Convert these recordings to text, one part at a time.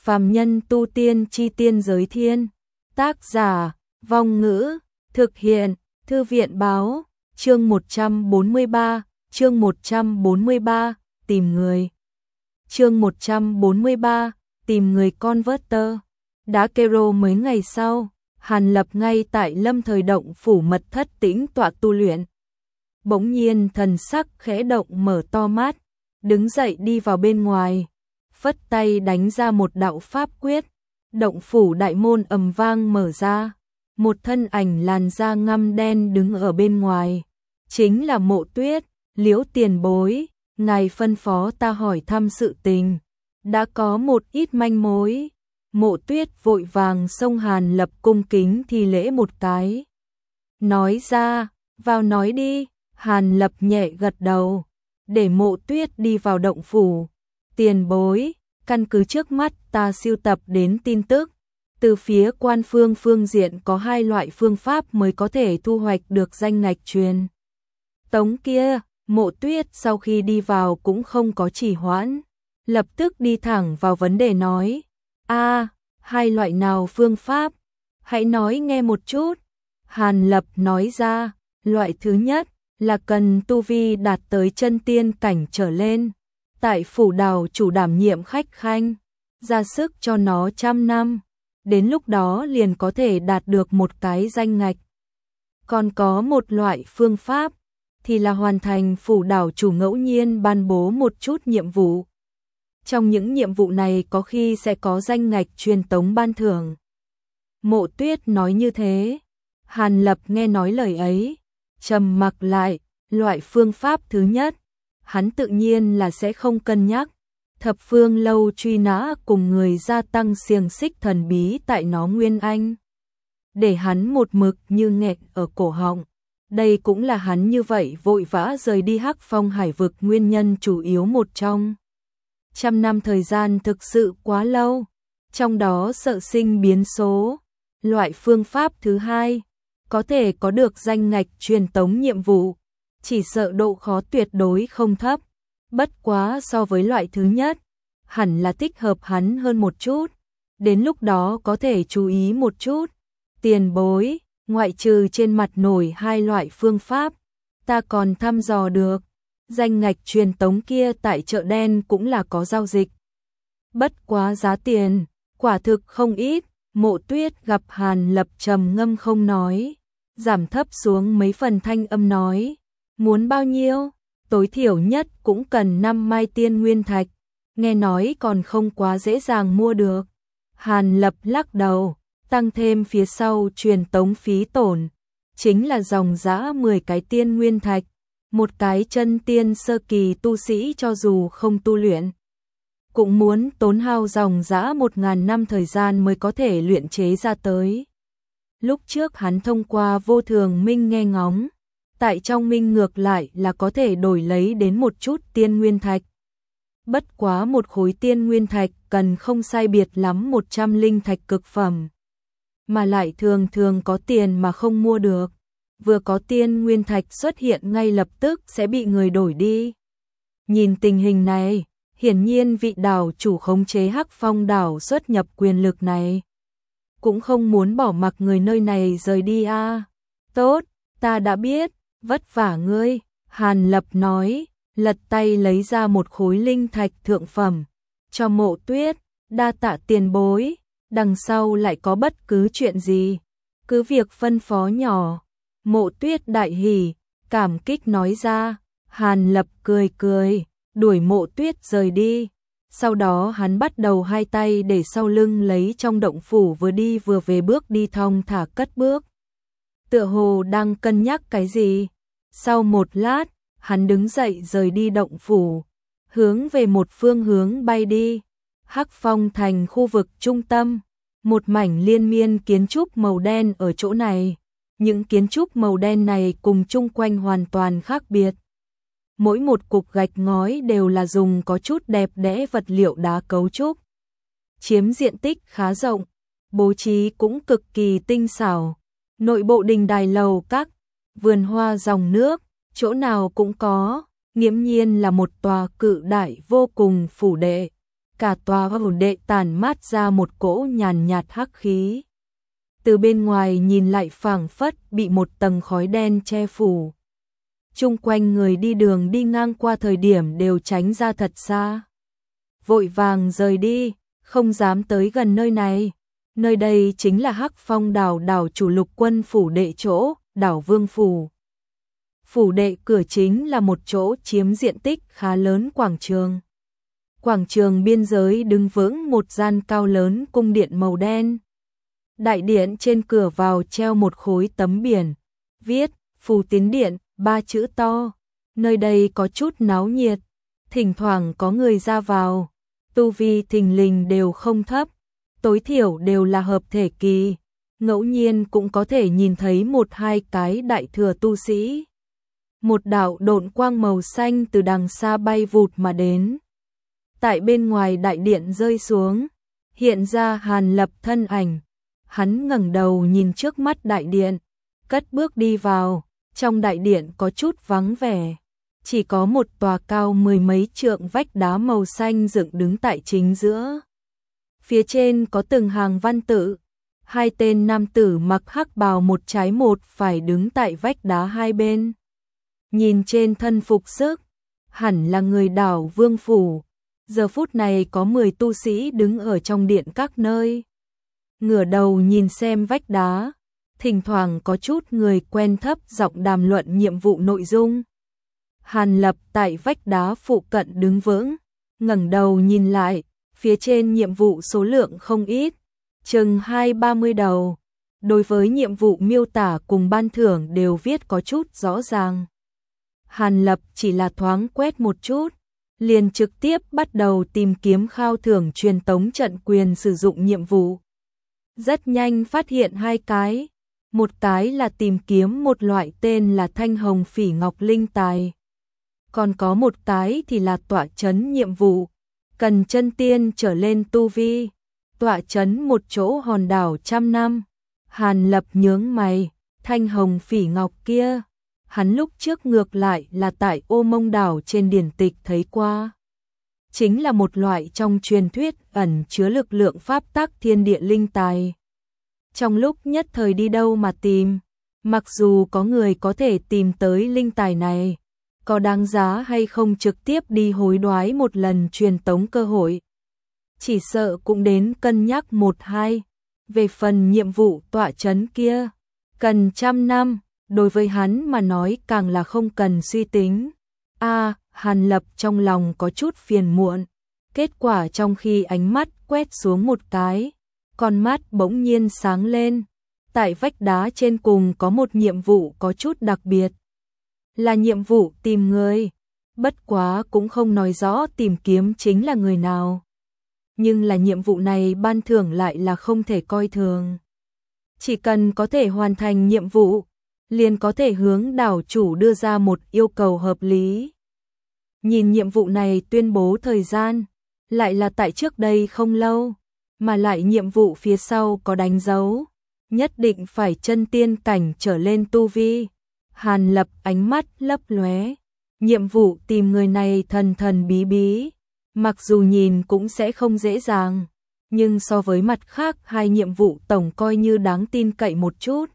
Phàm nhân tu tiên chi tiên giới thiên. Tác giả, Vong Ngữ, thực hiện, Thư viện báo, chương 143, tìm người. Chương 143, tìm người Converter. Đã kêu mấy ngày sau, Hàn Lập ngay tại Lâm Thời Động phủ mật thất tĩnh tọa tu luyện. Bỗng nhiên thần sắc khẽ động, mở to mắt, đứng dậy đi vào bên ngoài, phất tay đánh ra một đạo pháp quyết, động phủ đại môn ầm vang mở ra, một thân ảnh làn da ngăm đen đứng ở bên ngoài, chính là Mộ Tuyết. Liễu tiền bối, ngài phân phó ta hỏi thăm sự tình, đã có một ít manh mối. Mộ Tuyết vội vàng xông Hàn Lập cung kính thi lễ một cái, nói ra, vào nói đi. Hàn Lập nhẹ gật đầu, để Mộ Tuyết đi vào động phủ. Tiền bối, căn cứ trước mắt ta siêu tập đến tin tức, từ phía quan phương diện có hai loại phương pháp mới có thể thu hoạch được danh ngạch truyền tống kia. Mộ Tuyết sau khi đi vào cũng không có trì hoãn, lập tức đi thẳng vào vấn đề nói, hai loại nào phương pháp, hãy nói nghe một chút. Hàn Lập nói ra, loại thứ nhất là cần tu vi đạt tới chân tiên cảnh trở lên, tại phủ đào chủ đảm nhiệm khách khanh, ra sức cho nó 100 năm, đến lúc đó liền có thể đạt được một cái danh ngạch. Còn có một loại phương pháp, thì là hoàn thành phủ đảo chủ ngẫu nhiên ban bố một chút nhiệm vụ. Trong những nhiệm vụ này có khi sẽ có danh ngạch truyền tống ban thưởng. Mộ Tuyết nói như thế. Hàn Lập nghe nói lời ấy, trầm mặc lại. Loại phương pháp thứ nhất, hắn tự nhiên là sẽ không cân nhắc. Thập phương lâu truy nã cùng người gia tăng xiềng xích thần bí tại nó Nguyên Anh, để hắn một mực như nghẹt ở cổ họng. Đây cũng là hắn như vậy vội vã rời đi Hắc Phong Hải vực nguyên nhân chủ yếu một trong. 100 năm thời gian thực sự quá lâu, trong đó sợ sinh biến số. Loại phương pháp thứ hai, có thể có được danh ngạch truyền tống nhiệm vụ, chỉ sợ độ khó tuyệt đối không thấp. Bất quá so với loại thứ nhất, hẳn là thích hợp hắn hơn một chút. Đến lúc đó có thể chú ý một chút. Tiền bối, ngoại trừ trên mặt nổi hai loại phương pháp, ta còn thăm dò được, danh ngạch truyền tống kia tại chợ đen cũng là có giao dịch. Bất quá giá tiền, quả thực không ít. Mộ Tuyết gặp Hàn Lập trầm ngâm không nói, giảm thấp xuống mấy phần thanh âm nói, muốn bao nhiêu? Tối thiểu nhất cũng cần 5 mai tiên nguyên thạch, nghe nói còn không quá dễ dàng mua được. Hàn Lập lắc đầu, tăng thêm phía sau truyền tống phí tổn, chính là dòng giá 10 cái tiên nguyên thạch. Một cái chân tiên sơ kỳ tu sĩ cho dù không tu luyện, cũng muốn tốn hao dòng giá 1000 năm thời gian mới có thể luyện chế ra tới. Lúc trước hắn thông qua vô thường minh nghe ngóng, tại trong minh ngược lại là có thể đổi lấy đến một chút tiên nguyên thạch. Bất quá một khối tiên nguyên thạch cần không sai biệt lắm 100 linh thạch cực phẩm, mà lại thường thường có tiền mà không mua được. Vừa có tiên nguyên thạch xuất hiện ngay lập tức sẽ bị người đổi đi. Nhìn tình hình này, hiển nhiên vị đảo chủ khống chế Hắc Phong đảo xuất nhập quyền lực này cũng không muốn bỏ mặc người nơi này rời đi a. Tốt, ta đã biết, vất vả ngươi. Hàn Lập nói, lật tay lấy ra một khối linh thạch thượng phẩm, cho Mộ Tuyết, đa tạ tiền bối, đằng sau lại có bất cứ chuyện gì, cứ việc phân phó nhỏ. Mộ Tuyết đại hỉ, cảm kích nói ra. Hàn Lập cười cười, đuổi Mộ Tuyết rời đi. Sau đó hắn bắt đầu hai tay để sau lưng lấy trong động phủ, vừa đi vừa về bước đi thong thả cất bước, tựa hồ đang cân nhắc cái gì. Sau một lát, hắn đứng dậy rời đi động phủ, hướng về một phương hướng bay đi. Hắc Phong thành khu vực trung tâm, một mảnh liên miên kiến trúc màu đen ở chỗ này. Những kiến trúc màu đen này cùng chung quanh hoàn toàn khác biệt. Mỗi một cục gạch ngói đều là dùng có chút đẹp đẽ vật liệu đá cấu trúc, chiếm diện tích khá rộng, bố trí cũng cực kỳ tinh xảo. Nội bộ đình đài lầu các, vườn hoa dòng nước, chỗ nào cũng có, nghiễm nhiên là một tòa cự đại vô cùng phủ đệ. cả tòa phủ đệ tản mát ra một cỗ nhàn nhạt hắc khí. Từ bên ngoài nhìn lại phảng phất bị một tầng khói đen che phủ. Chung quanh người đi đường đi ngang qua thời điểm đều tránh ra thật xa. Vội vàng rời đi, không dám tới gần nơi này. Nơi đây chính là Hắc Phong đảo, đảo chủ Lục Quân phủ đệ chỗ, đảo Vương phủ. Phủ đệ cửa chính là một chỗ chiếm diện tích khá lớn quảng trường. Quảng trường biên giới đứng vững một gian cao lớn cung điện màu đen. Đại điện trên cửa vào treo một khối tấm biển, viết Phù Tín Điện, 3 chữ to. Nơi đây có chút náo nhiệt, thỉnh thoảng có người ra vào. Tu vi thình lình đều không thấp, tối thiểu đều là hợp thể kỳ. Ngẫu nhiên cũng có thể nhìn thấy một hai cái đại thừa tu sĩ. Một đạo độn quang màu xanh từ đằng xa bay vụt mà đến. Tại bên ngoài đại điện rơi xuống, hiện ra Hàn Lập thân ảnh. Hắn ngẩng đầu nhìn trước mắt đại điện, cất bước đi vào. Trong đại điện có chút vắng vẻ, chỉ có một tòa cao mười mấy trượng vách đá màu xanh dựng đứng tại chính giữa. Phía trên có từng hàng văn tự, hai tên nam tử mặc hắc bào một trái một phải đứng tại vách đá hai bên. Nhìn trên thân phục sức, hẳn là người đảo Vương phủ. Giờ phút này có 10 tu sĩ đứng ở trong điện các nơi. Ngửa đầu nhìn xem vách đá, thỉnh thoảng có chút người quen thấp giọng đàm luận nhiệm vụ nội dung. Hàn Lập tại vách đá phụ cận đứng vững, ngẩng đầu nhìn lại, phía trên nhiệm vụ số lượng không ít, chừng 20-30 đầu. Đối với nhiệm vụ miêu tả cùng ban thưởng đều viết có chút rõ ràng. Hàn Lập chỉ là thoáng quét một chút, liền trực tiếp bắt đầu tìm kiếm khao thưởng truyền tống trận quyền sử dụng nhiệm vụ. Rất nhanh phát hiện hai cái. Một cái là tìm kiếm một loại tên là Thanh Hồng Phỉ Ngọc Linh Tài. Còn có một cái thì là tọa chấn nhiệm vụ, cần chân tiên trở lên tu vi, tọa chấn một chỗ hòn đảo 100 năm. Hàn Lập nhướng mày, Thanh Hồng Phỉ Ngọc kia, hắn lúc trước ngược lại là tại Ô Mông đảo trên điển tịch thấy qua. Chính là một loại trong truyền thuyết ẩn chứa lực lượng pháp tắc thiên địa linh tài. Trong lúc nhất thời đi đâu mà tìm, mặc dù có người có thể tìm tới linh tài này, có đáng giá hay không trực tiếp đi hối đoái một lần truyền tống cơ hội. Chỉ sợ cũng đến cân nhắc một hai. Về phần nhiệm vụ tọa chấn kia, cần 100 năm, đối với hắn mà nói càng là không cần suy tính. Hàn Lập trong lòng có chút phiền muộn. Kết quả trong khi ánh mắt quét xuống một cái, con mắt bỗng nhiên sáng lên. Tại vách đá trên cùng có một nhiệm vụ có chút đặc biệt. Là nhiệm vụ tìm người. Bất quá cũng không nói rõ tìm kiếm chính là người nào. Nhưng là nhiệm vụ này ban thưởng lại là không thể coi thường. Chỉ cần có thể hoàn thành nhiệm vụ, liền có thể hướng đảo chủ đưa ra một yêu cầu hợp lý. Nhìn nhiệm vụ này tuyên bố thời gian, lại là tại trước đây không lâu, mà lại nhiệm vụ phía sau có đánh dấu, nhất định phải chân tiên cảnh trở lên tu vi. Hàn Lập ánh mắt lấp lóe, nhiệm vụ tìm người này thần thần bí bí, mặc dù nhìn cũng sẽ không dễ dàng, nhưng so với mặt khác hai nhiệm vụ tổng coi như đáng tin cậy một chút.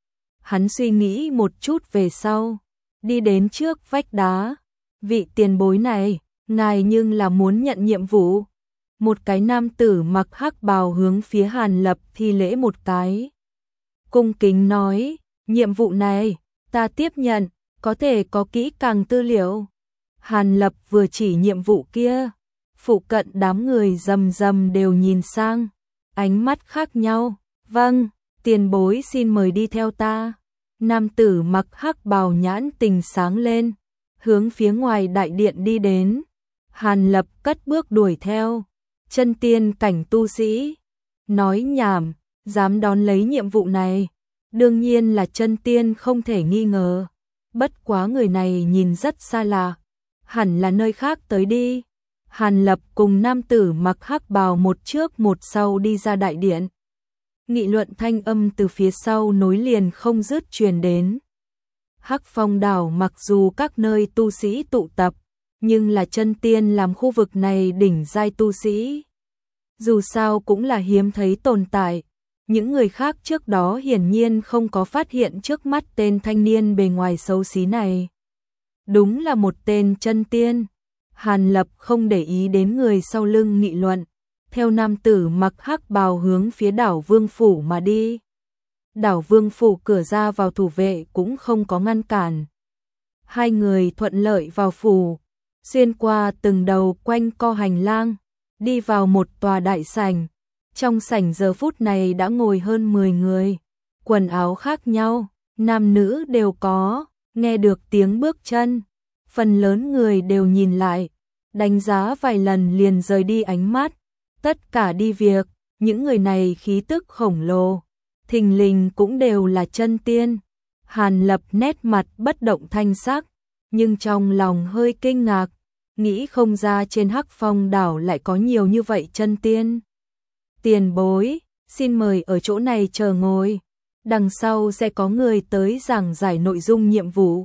Hắn suy nghĩ một chút về sau, đi đến trước vách đá. Vị tiền bối này, ngài nhưng là muốn nhận nhiệm vụ. Một cái nam tử mặc hắc bào hướng phía Hàn Lập thi lễ một cái. Cung kính nói, nhiệm vụ này, ta tiếp nhận, có thể có kỹ càng tư liệu. Hàn Lập vừa chỉ nhiệm vụ kia, phụ cận đám người rầm rầm đều nhìn sang, ánh mắt khác nhau. Vâng, tiền bối xin mời đi theo ta. Nam tử mặc hắc bào nhãn tình sáng lên, hướng phía ngoài đại điện đi đến. Hàn Lập cất bước đuổi theo. Chân tiên cảnh tu sĩ. Nói nhảm, dám đón lấy nhiệm vụ này. Đương nhiên là chân tiên không thể nghi ngờ. Bất quá người này nhìn rất xa lạ. Hẳn là nơi khác tới đi. Hàn Lập cùng nam tử mặc hắc bào một trước một sau đi ra đại điện. Nghị luận thanh âm từ phía sau nối liền không dứt truyền đến. Hắc Phong đảo mặc dù các nơi tu sĩ tụ tập, nhưng là chân tiên làm khu vực này đỉnh giai tu sĩ. Dù sao cũng là hiếm thấy tồn tại, những người khác trước đó hiển nhiên không có phát hiện trước mắt tên thanh niên bề ngoài xấu xí này. Đúng là một tên chân tiên. Hàn Lập không để ý đến người sau lưng nghị luận, theo nam tử mặc hắc bào hướng phía đảo Vương Phủ mà đi. Đảo Vương Phủ cửa ra vào thủ vệ cũng không có ngăn cản. Hai người thuận lợi vào phủ, xuyên qua từng đầu quanh co hành lang, đi vào một tòa đại sảnh. Trong sảnh giờ phút này đã ngồi hơn 10 người, quần áo khác nhau, nam nữ đều có, nghe được tiếng bước chân. Phần lớn người đều nhìn lại, đánh giá vài lần liền rời đi ánh mắt, tất cả đi việc, những người này khí tức khổng lồ, thình lình cũng đều là chân tiên. Hàn Lập nét mặt bất động thanh sắc, nhưng trong lòng hơi kinh ngạc, nghĩ không ra trên Hắc Phong đảo lại có nhiều như vậy chân tiên. Tiền bối, xin mời ở chỗ này chờ ngồi, đằng sau sẽ có người tới giảng giải nội dung nhiệm vụ.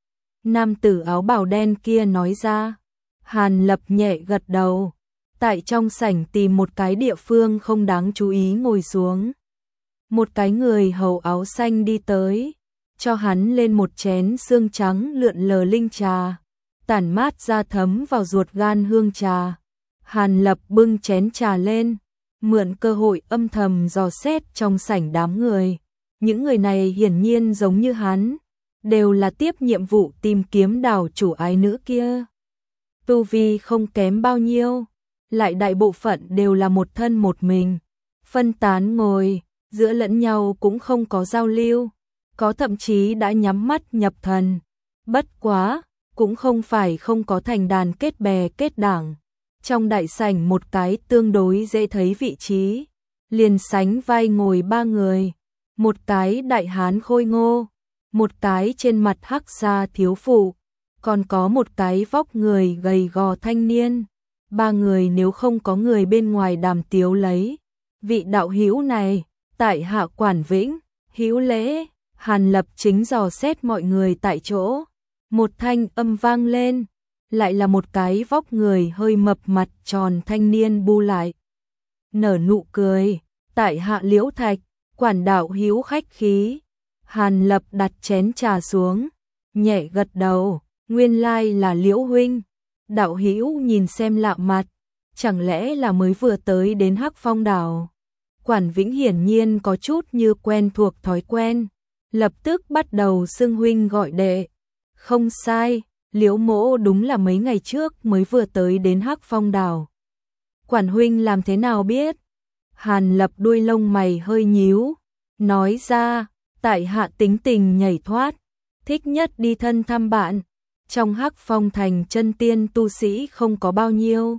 Nam tử áo bào đen kia nói ra. Hàn Lập nhẹ gật đầu, tại trong sảnh tìm một cái địa phương không đáng chú ý ngồi xuống. Một cái người hầu áo xanh đi tới, cho hắn lên một chén xương trắng lượn lờ linh trà, tản mát ra thấm vào ruột gan hương trà. Hàn Lập bưng chén trà lên, mượn cơ hội âm thầm dò xét trong sảnh đám người. Những người này hiển nhiên giống như hắn, đều là tiếp nhiệm vụ tìm kiếm đảo chủ ái nữ kia. Tu vi không kém bao nhiêu, lại đại bộ phận đều là một thân một mình, phân tán ngồi, giữa lẫn nhau cũng không có giao lưu, có thậm chí đã nhắm mắt nhập thần. Bất quá, cũng không phải không có thành đàn kết bè kết đảng. Trong đại sảnh một cái tương đối dễ thấy vị trí, liền sánh vai ngồi ba người, một cái đại hán khôi ngô, một cái trên mặt hắc xa thiếu phụ, còn có một cái vóc người gầy gò thanh niên. Ba người nếu không có người bên ngoài đàm tiếu lấy. Vị đạo hữu này, tại hạ Quản Vĩnh, hữu lễ. Hàn Lập chính dò xét mọi người tại chỗ. Một thanh âm vang lên, lại là một cái vóc người hơi mập mặt tròn thanh niên bu lại. Nở nụ cười, tại hạ Liễu Thạch, Quản đạo hữu khách khí. Hàn Lập đặt chén trà xuống, nhẹ gật đầu, nguyên lai là Liễu huynh. Đạo hữu nhìn xem lạ mặt, chẳng lẽ là mới vừa tới đến Hắc Phong đảo? Quản Vĩnh hiển nhiên có chút như quen thuộc thói quen, lập tức bắt đầu xưng huynh gọi đệ. Không sai, Liễu mỗ đúng là mấy ngày trước mới vừa tới đến Hắc Phong đảo. Quản huynh làm thế nào biết? Hàn Lập đuôi lông mày hơi nhíu, nói ra, tại hạ tính tình nhảy thoát, thích nhất đi thân thăm bạn. Trong Hắc Phong thành chân tiên tu sĩ không có bao nhiêu,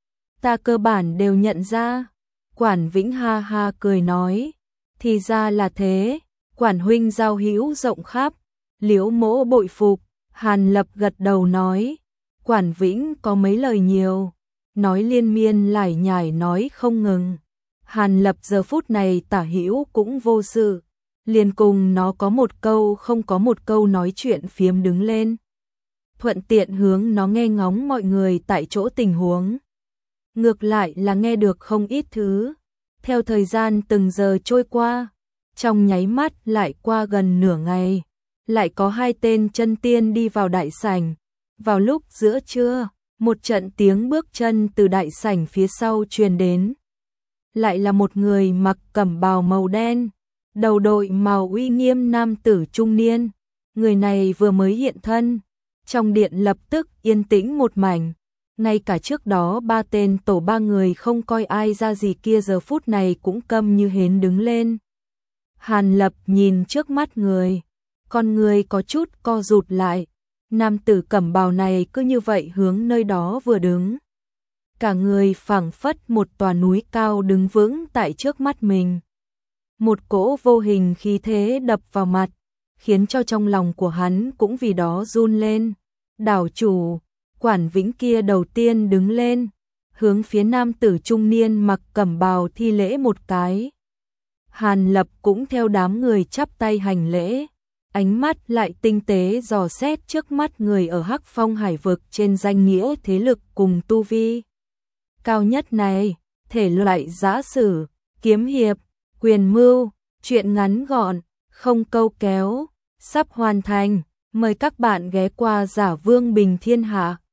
ta cơ bản đều nhận ra. Quản Vĩnh ha ha cười nói, thì ra là thế, Quản huynh giao hữu rộng khắp, Liễu mỗ bội phục. Hàn Lập gật đầu nói, Quản Vĩnh có mấy lời nhiều, nói liên miên lải nhải nói không ngừng. Hàn Lập giờ phút này tả hữu cũng vô sự, liền cùng nó có một câu không có một câu nói chuyện phiếm đứng lên, thuận tiện hướng nó nghe ngóng mọi người tại chỗ tình huống. Ngược lại là nghe được không ít thứ. Theo thời gian từng giờ trôi qua, trong nháy mắt lại qua gần nửa ngày, lại có hai tên chân tiên đi vào đại sảnh. Vào lúc giữa trưa, một trận tiếng bước chân từ đại sảnh phía sau truyền đến. Lại là một người mặc cẩm bào màu đen, đầu đội màu uy nghiêm nam tử trung niên. Người này vừa mới hiện thân, trong điện lập tức yên tĩnh một mảnh. Ngay cả trước đó ba tên tổ ba người không coi ai ra gì kia giờ phút này cũng câm như hến đứng lên. Hàn Lập nhìn trước mắt người, con người có chút co rụt lại. Nam tử cẩm bào này cứ như vậy hướng nơi đó vừa đứng. Cả người phảng phất một tòa núi cao đứng vững tại trước mắt mình. Một cỗ vô hình khí thế đập vào mặt, khiến cho trong lòng của hắn cũng vì đó run lên. Đảo chủ, Quản Vĩnh kia đầu tiên đứng lên, hướng phía nam tử trung niên mặc cẩm bào thi lễ một cái. Hàn Lập cũng theo đám người chắp tay hành lễ, ánh mắt lại tinh tế dò xét trước mắt người ở Hắc Phong Hải vực trên danh nghĩa thế lực cùng tu vi cao nhất này, thể loại giã sử, kiếm hiệp, quyền mưu, truyện ngắn gọn, không câu kéo, sắp hoàn thành, mời các bạn ghé qua Giả Vương Bình Thiên Hạ.